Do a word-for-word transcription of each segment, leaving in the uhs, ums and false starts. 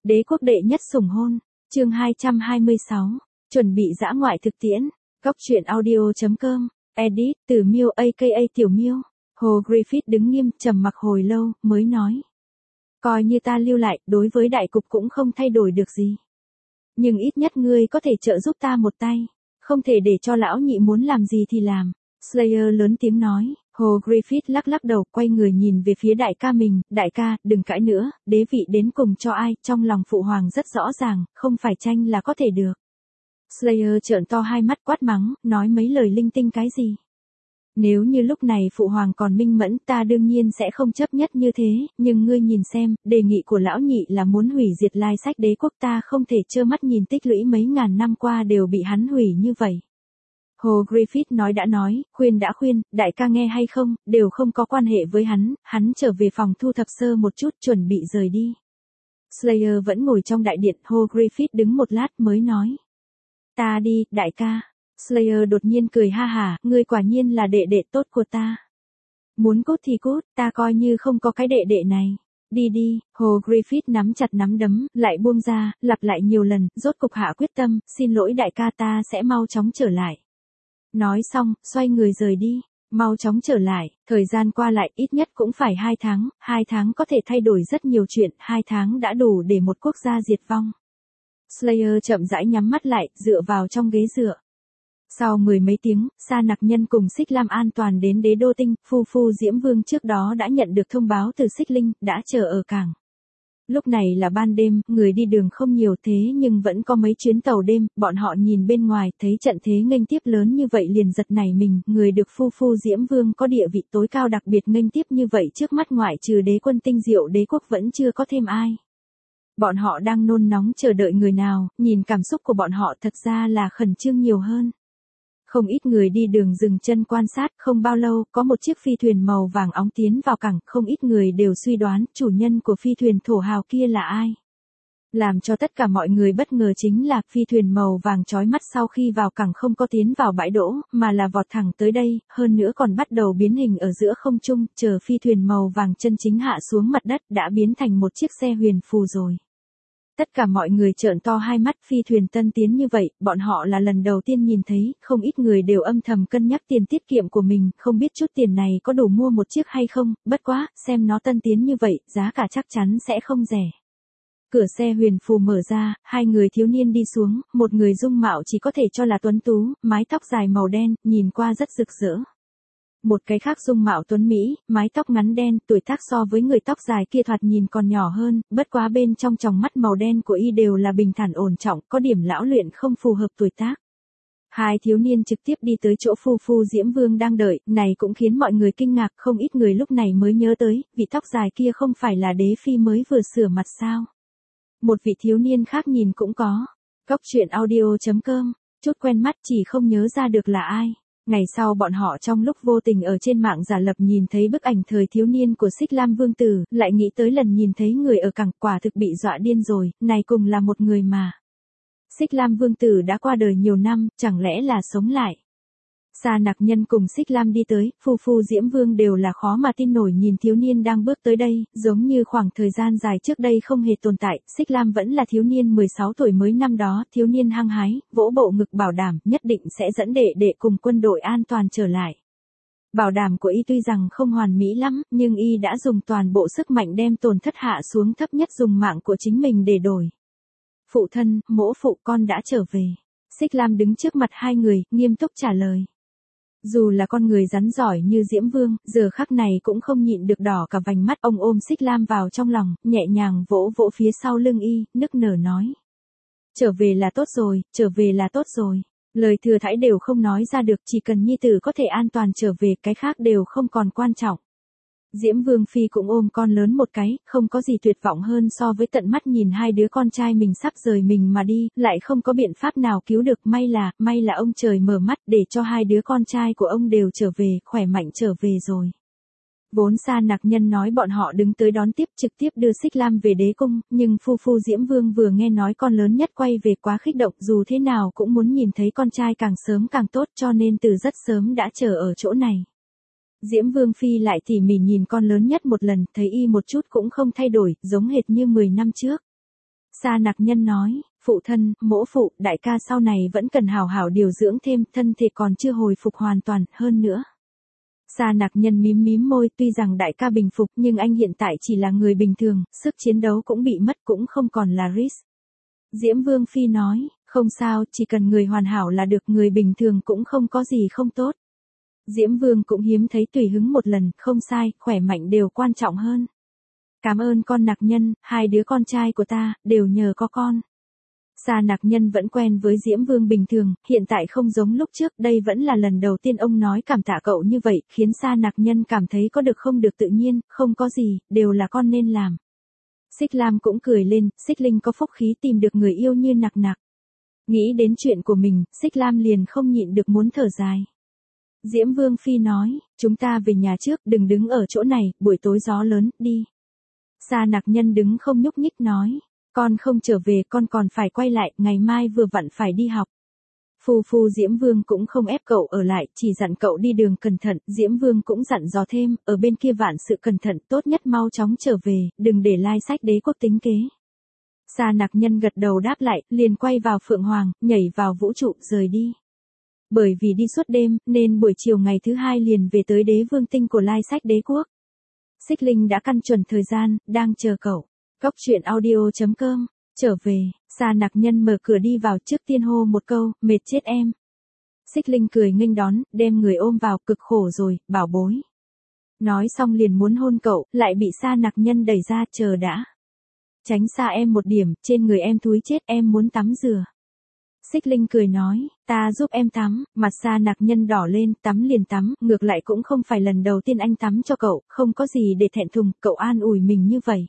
Đế quốc đệ nhất sủng hôn, chương hai trăm hai mươi sáu, chuẩn bị dã ngoại thực tiễn, góc truyện audio chấm com, edit, từ Miêu aka Tiểu Miêu. Hồ Griffith đứng nghiêm, trầm mặc hồi lâu, mới nói. Coi như ta lưu lại, đối với đại cục cũng không thay đổi được gì. Nhưng ít nhất ngươi có thể trợ giúp ta một tay, không thể để cho lão nhị muốn làm gì thì làm. Slayer lớn tiếng nói. Hồ Griffith lắc lắc đầu, quay người nhìn về phía đại ca mình, đại ca, đừng cãi nữa, đế vị đến cùng cho ai, trong lòng phụ hoàng rất rõ ràng, không phải tranh là có thể được. Slayer trợn to hai mắt quát mắng, nói mấy lời linh tinh cái gì. Nếu như lúc này phụ hoàng còn minh mẫn, ta đương nhiên sẽ không chấp nhất như thế, nhưng ngươi nhìn xem, đề nghị của lão nhị là muốn hủy diệt lai sách đế quốc, ta không thể trơ mắt nhìn tích lũy mấy ngàn năm qua đều bị hắn hủy như vậy. Hồ Griffith nói đã nói, khuyên đã khuyên, đại ca nghe hay không, đều không có quan hệ với hắn, hắn trở về phòng thu thập sơ một chút, chuẩn bị rời đi. Slayer vẫn ngồi trong đại điện, Hồ Griffith đứng một lát mới nói. Ta đi, đại ca. Slayer đột nhiên cười ha hả, ngươi quả nhiên là đệ đệ tốt của ta. Muốn cút thì cút, ta coi như không có cái đệ đệ này. Đi đi, Hồ Griffith nắm chặt nắm đấm, lại buông ra, lặp lại nhiều lần, rốt cục hạ quyết tâm, xin lỗi đại ca, ta sẽ mau chóng trở lại. Nói xong, xoay người rời đi, mau chóng trở lại, thời gian qua lại ít nhất cũng phải hai tháng, hai tháng có thể thay đổi rất nhiều chuyện, hai tháng đã đủ để một quốc gia diệt vong. Slayer chậm rãi nhắm mắt lại, dựa vào trong ghế dựa. Sau mười mấy tiếng, Sa Nặc Nhân cùng Xích Lam an toàn đến đế đô tinh, Phu Phu Diễm Vương trước đó đã nhận được thông báo từ Xích Linh, đã chờ ở cảng. Lúc này là ban đêm, người đi đường không nhiều thế nhưng vẫn có mấy chuyến tàu đêm, bọn họ nhìn bên ngoài, thấy trận thế nghênh tiếp lớn như vậy liền giật nảy mình, người được Phu Phu Diễm Vương có địa vị tối cao đặc biệt nghênh tiếp như vậy trước mắt ngoại trừ đế quân tinh diệu đế quốc vẫn chưa có thêm ai. Bọn họ đang nôn nóng chờ đợi người nào, nhìn cảm xúc của bọn họ thật ra là khẩn trương nhiều hơn. Không ít người đi đường dừng chân quan sát, không bao lâu, có một chiếc phi thuyền màu vàng óng tiến vào cảng, không ít người đều suy đoán, chủ nhân của phi thuyền thổ hào kia là ai. Làm cho tất cả mọi người bất ngờ chính là, phi thuyền màu vàng chói mắt sau khi vào cảng không có tiến vào bãi đỗ, mà là vọt thẳng tới đây, hơn nữa còn bắt đầu biến hình ở giữa không trung, chờ phi thuyền màu vàng chân chính hạ xuống mặt đất, đã biến thành một chiếc xe huyền phù rồi. Tất cả mọi người trợn to hai mắt, phi thuyền tân tiến như vậy, bọn họ là lần đầu tiên nhìn thấy, không ít người đều âm thầm cân nhắc tiền tiết kiệm của mình, không biết chút tiền này có đủ mua một chiếc hay không, bất quá, xem nó tân tiến như vậy, giá cả chắc chắn sẽ không rẻ. Cửa xe huyền phù mở ra, hai người thiếu niên đi xuống, một người dung mạo chỉ có thể cho là tuấn tú, mái tóc dài màu đen, nhìn qua rất rực rỡ. Một cái khác dung mạo tuấn Mỹ, mái tóc ngắn đen, tuổi tác so với người tóc dài kia thoạt nhìn còn nhỏ hơn, bất quá bên trong tròng mắt màu đen của y đều là bình thản ổn trọng, có điểm lão luyện không phù hợp tuổi tác. Hai thiếu niên trực tiếp đi tới chỗ Phu Phu Diễm Vương đang đợi, này cũng khiến mọi người kinh ngạc, không ít người lúc này mới nhớ tới, vị tóc dài kia không phải là đế phi mới vừa sửa mặt sao. Một vị thiếu niên khác nhìn cũng có. Góc truyện audio chấm com, chút quen mắt chỉ không nhớ ra được là ai. Ngày sau bọn họ trong lúc vô tình ở trên mạng giả lập nhìn thấy bức ảnh thời thiếu niên của Xích Lam Vương Tử, lại nghĩ tới lần nhìn thấy người ở cảng, quả thực bị dọa điên rồi, này cùng là một người mà. Xích Lam Vương Tử đã qua đời nhiều năm, chẳng lẽ là sống lại. Sa Nặc Nhân cùng Xích Lam đi tới, Phu Phu Diễm Vương đều là khó mà tin nổi nhìn thiếu niên đang bước tới đây, giống như khoảng thời gian dài trước đây không hề tồn tại, Xích Lam vẫn là thiếu niên mười sáu tuổi mới năm đó, thiếu niên hăng hái, vỗ bộ ngực bảo đảm, nhất định sẽ dẫn đệ đệ cùng quân đội an toàn trở lại. Bảo đảm của y tuy rằng không hoàn mỹ lắm, nhưng y đã dùng toàn bộ sức mạnh đem tổn thất hạ xuống thấp nhất dùng mạng của chính mình để đổi. Phụ thân, mỗ phụ con đã trở về. Xích Lam đứng trước mặt hai người, nghiêm túc trả lời. Dù là con người rắn giỏi như Diễm Vương, giờ khắc này cũng không nhịn được đỏ cả vành mắt, ông ôm Xích Lam vào trong lòng, nhẹ nhàng vỗ vỗ phía sau lưng y, nức nở nói. Trở về là tốt rồi, trở về là tốt rồi. Lời thừa thãi đều không nói ra được, chỉ cần nhi tử có thể an toàn trở về, cái khác đều không còn quan trọng. Diễm Vương Phi cũng ôm con lớn một cái, không có gì tuyệt vọng hơn so với tận mắt nhìn hai đứa con trai mình sắp rời mình mà đi, lại không có biện pháp nào cứu được, may là, may là ông trời mở mắt để cho hai đứa con trai của ông đều trở về, khỏe mạnh trở về rồi. Vốn Sa Nặc Nhân nói bọn họ đứng tới đón tiếp trực tiếp đưa Xích Lam về đế cung, nhưng Phu Phu Diễm Vương vừa nghe nói con lớn nhất quay về quá kích động, dù thế nào cũng muốn nhìn thấy con trai càng sớm càng tốt cho nên từ rất sớm đã chờ ở chỗ này. Diễm Vương Phi lại tỉ mỉ nhìn con lớn nhất một lần, thấy y một chút cũng không thay đổi, giống hệt như mười năm trước. Sa Nặc Nhân nói, phụ thân, mỗ phụ, đại ca sau này vẫn cần hảo hảo điều dưỡng thêm, thân thể còn chưa hồi phục hoàn toàn, hơn nữa. Sa Nặc Nhân mím mím môi, tuy rằng đại ca bình phục nhưng anh hiện tại chỉ là người bình thường, sức chiến đấu cũng bị mất, cũng không còn là Riz. Diễm Vương Phi nói, không sao, chỉ cần người hoàn hảo là được, người bình thường cũng không có gì không tốt. Diễm Vương cũng hiếm thấy tùy hứng một lần, không sai, khỏe mạnh đều quan trọng hơn. Cảm ơn con Nặc Nhân, hai đứa con trai của ta, đều nhờ có con. Sa Nặc Nhân vẫn quen với Diễm Vương bình thường, hiện tại không giống lúc trước, đây vẫn là lần đầu tiên ông nói cảm tạ cậu như vậy, khiến Sa Nặc Nhân cảm thấy có được không được tự nhiên, không có gì, đều là con nên làm. Xích Lam cũng cười lên, Xích Linh có phúc khí tìm được người yêu như Nặc Nặc. Nghĩ đến chuyện của mình, Xích Lam liền không nhịn được muốn thở dài. Diễm Vương Phi nói, chúng ta về nhà trước, đừng đứng ở chỗ này, buổi tối gió lớn, đi. Sa Nặc Nhân đứng không nhúc nhích nói, con không trở về, con còn phải quay lại, ngày mai vừa vặn phải đi học. Phu phu Diễm Vương cũng không ép cậu ở lại, chỉ dặn cậu đi đường cẩn thận, Diễm Vương cũng dặn dò thêm, ở bên kia vạn sự cẩn thận, tốt nhất mau chóng trở về, đừng để lai sách đế quốc tính kế. Sa Nặc Nhân gật đầu đáp lại, liền quay vào Phượng Hoàng, nhảy vào vũ trụ, rời đi. Bởi vì đi suốt đêm, nên buổi chiều ngày thứ hai liền về tới đế vương tinh của lai sách đế quốc. Xích Linh đã căn chuẩn thời gian, đang chờ cậu. Cóc truyện audio chấm com, trở về, Sa Nặc Nhân mở cửa đi vào, trước tiên hô một câu, mệt chết em. Xích Linh cười nghênh đón, đem người ôm vào, cực khổ rồi, bảo bối. Nói xong liền muốn hôn cậu, lại bị Sa Nặc Nhân đẩy ra, chờ đã. Tránh xa em một điểm, trên người em thúi chết, em muốn tắm rửa. Xích Linh cười nói, ta giúp em tắm, mặt Sa Nặc Nhân đỏ lên, tắm liền tắm, ngược lại cũng không phải lần đầu tiên anh tắm cho cậu, không có gì để thẹn thùng, cậu an ủi mình như vậy.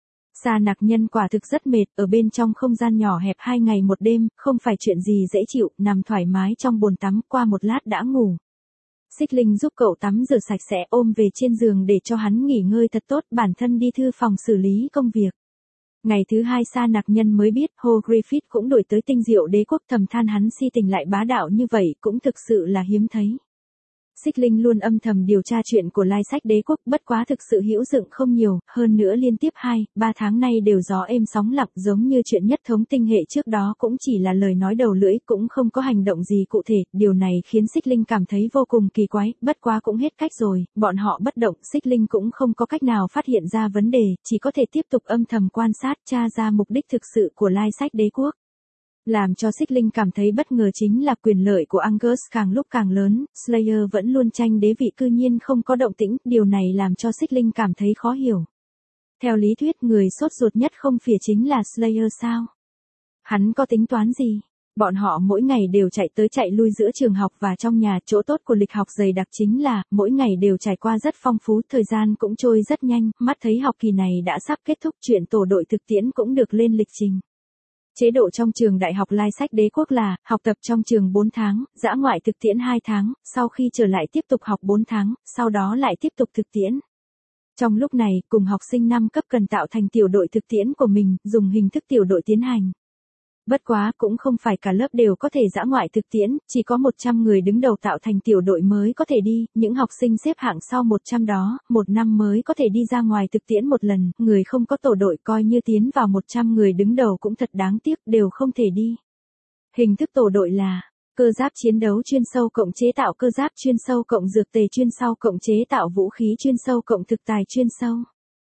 Sa Nặc Nhân quả thực rất mệt, ở bên trong không gian nhỏ hẹp hai ngày một đêm, không phải chuyện gì dễ chịu, nằm thoải mái trong bồn tắm, qua một lát đã ngủ. Xích Linh giúp cậu tắm rửa sạch sẽ, ôm về trên giường để cho hắn nghỉ ngơi thật tốt, bản thân đi thư phòng xử lý công việc. Ngày thứ hai Sa Nặc Nhân mới biết, Hồ Griffith cũng đổi tới tinh diệu đế quốc, thầm than hắn si tình lại bá đạo như vậy, cũng thực sự là hiếm thấy. Xích Linh luôn âm thầm điều tra chuyện của lai sách đế quốc, bất quá thực sự hữu dụng không nhiều, hơn nữa liên tiếp hai, ba tháng nay đều gió êm sóng lặng, giống như chuyện nhất thống tinh hệ trước đó cũng chỉ là lời nói đầu lưỡi, cũng không có hành động gì cụ thể, điều này khiến Xích Linh cảm thấy vô cùng kỳ quái, bất quá cũng hết cách rồi, bọn họ bất động, Xích Linh cũng không có cách nào phát hiện ra vấn đề, chỉ có thể tiếp tục âm thầm quan sát, tra ra mục đích thực sự của lai sách đế quốc. Làm cho Xích Linh cảm thấy bất ngờ chính là quyền lợi của Angus càng lúc càng lớn, Slayer vẫn luôn tranh đế vị cư nhiên không có động tĩnh, điều này làm cho Xích Linh cảm thấy khó hiểu. Theo lý thuyết người sốt ruột nhất không phải chính là Slayer sao? Hắn có tính toán gì? Bọn họ mỗi ngày đều chạy tới chạy lui giữa trường học và trong nhà, chỗ tốt của lịch học dày đặc chính là, mỗi ngày đều trải qua rất phong phú, thời gian cũng trôi rất nhanh, mắt thấy học kỳ này đã sắp kết thúc, chuyện tổ đội thực tiễn cũng được lên lịch trình. Chế độ trong trường đại học lai sách đế quốc là, học tập trong trường bốn tháng, dã ngoại thực tiễn hai tháng, sau khi trở lại tiếp tục học bốn tháng, sau đó lại tiếp tục thực tiễn. Trong lúc này, cùng học sinh năm cấp cần tạo thành tiểu đội thực tiễn của mình, dùng hình thức tiểu đội tiến hành. Bất quá, cũng không phải cả lớp đều có thể dã ngoại thực tiễn, chỉ có một trăm người đứng đầu tạo thành tiểu đội mới có thể đi, những học sinh xếp hạng sau một trăm đó, một năm mới có thể đi ra ngoài thực tiễn một lần, người không có tổ đội coi như tiến vào một trăm người đứng đầu cũng thật đáng tiếc, đều không thể đi. Hình thức tổ đội là, cơ giáp chiến đấu chuyên sâu cộng chế tạo cơ giáp chuyên sâu cộng dược tề chuyên sâu cộng chế tạo vũ khí chuyên sâu cộng thực tài chuyên sâu.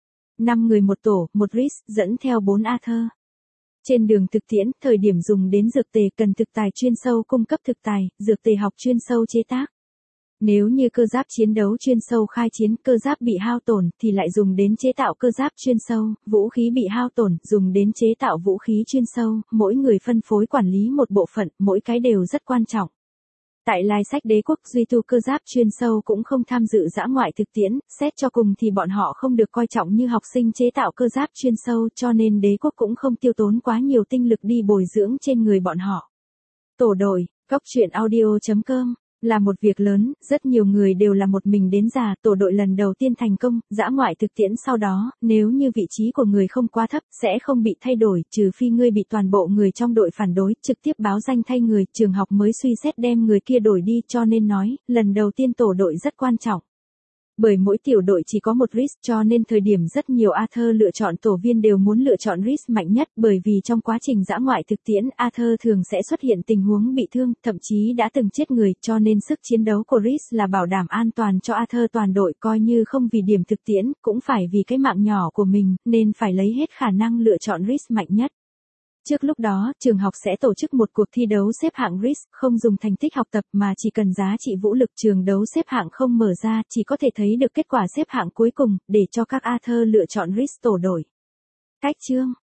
năm người một tổ, một Riz, dẫn theo bốn Arthur. Trên đường thực tiễn, thời điểm dùng đến dược tề cần thực tài chuyên sâu cung cấp thực tài, dược tề học chuyên sâu chế tác. Nếu như cơ giáp chiến đấu chuyên sâu khai chiến, cơ giáp bị hao tổn thì lại dùng đến chế tạo cơ giáp chuyên sâu, vũ khí bị hao tổn, dùng đến chế tạo vũ khí chuyên sâu, mỗi người phân phối quản lý một bộ phận, mỗi cái đều rất quan trọng. Tại lai sách đế quốc duy tu cơ giáp chuyên sâu cũng không tham dự dã ngoại thực tiễn, xét cho cùng thì bọn họ không được coi trọng như học sinh chế tạo cơ giáp chuyên sâu, cho nên đế quốc cũng không tiêu tốn quá nhiều tinh lực đi bồi dưỡng trên người bọn họ. Tổ đội, cóc truyện audio chấm com, là một việc lớn, rất nhiều người đều là một mình đến già, tổ đội lần đầu tiên thành công, dã ngoại thực tiễn sau đó, nếu như vị trí của người không quá thấp, sẽ không bị thay đổi, trừ phi ngươi bị toàn bộ người trong đội phản đối, trực tiếp báo danh thay người, trường học mới suy xét đem người kia đổi đi, cho nên nói, lần đầu tiên tổ đội rất quan trọng. Bởi mỗi tiểu đội chỉ có một risk cho nên thời điểm rất nhiều Arthur lựa chọn tổ viên đều muốn lựa chọn risk mạnh nhất, bởi vì trong quá trình dã ngoại thực tiễn Arthur thường sẽ xuất hiện tình huống bị thương, thậm chí đã từng chết người, cho nên sức chiến đấu của risk là bảo đảm an toàn cho Arthur toàn đội, coi như không vì điểm thực tiễn, cũng phải vì cái mạng nhỏ của mình, nên phải lấy hết khả năng lựa chọn risk mạnh nhất. Trước lúc đó, trường học sẽ tổ chức một cuộc thi đấu xếp hạng risk, không dùng thành tích học tập mà chỉ cần giá trị vũ lực. Trường đấu xếp hạng không mở ra, chỉ có thể thấy được kết quả xếp hạng cuối cùng, để cho các Arthur lựa chọn risk tổ đội. Cách chương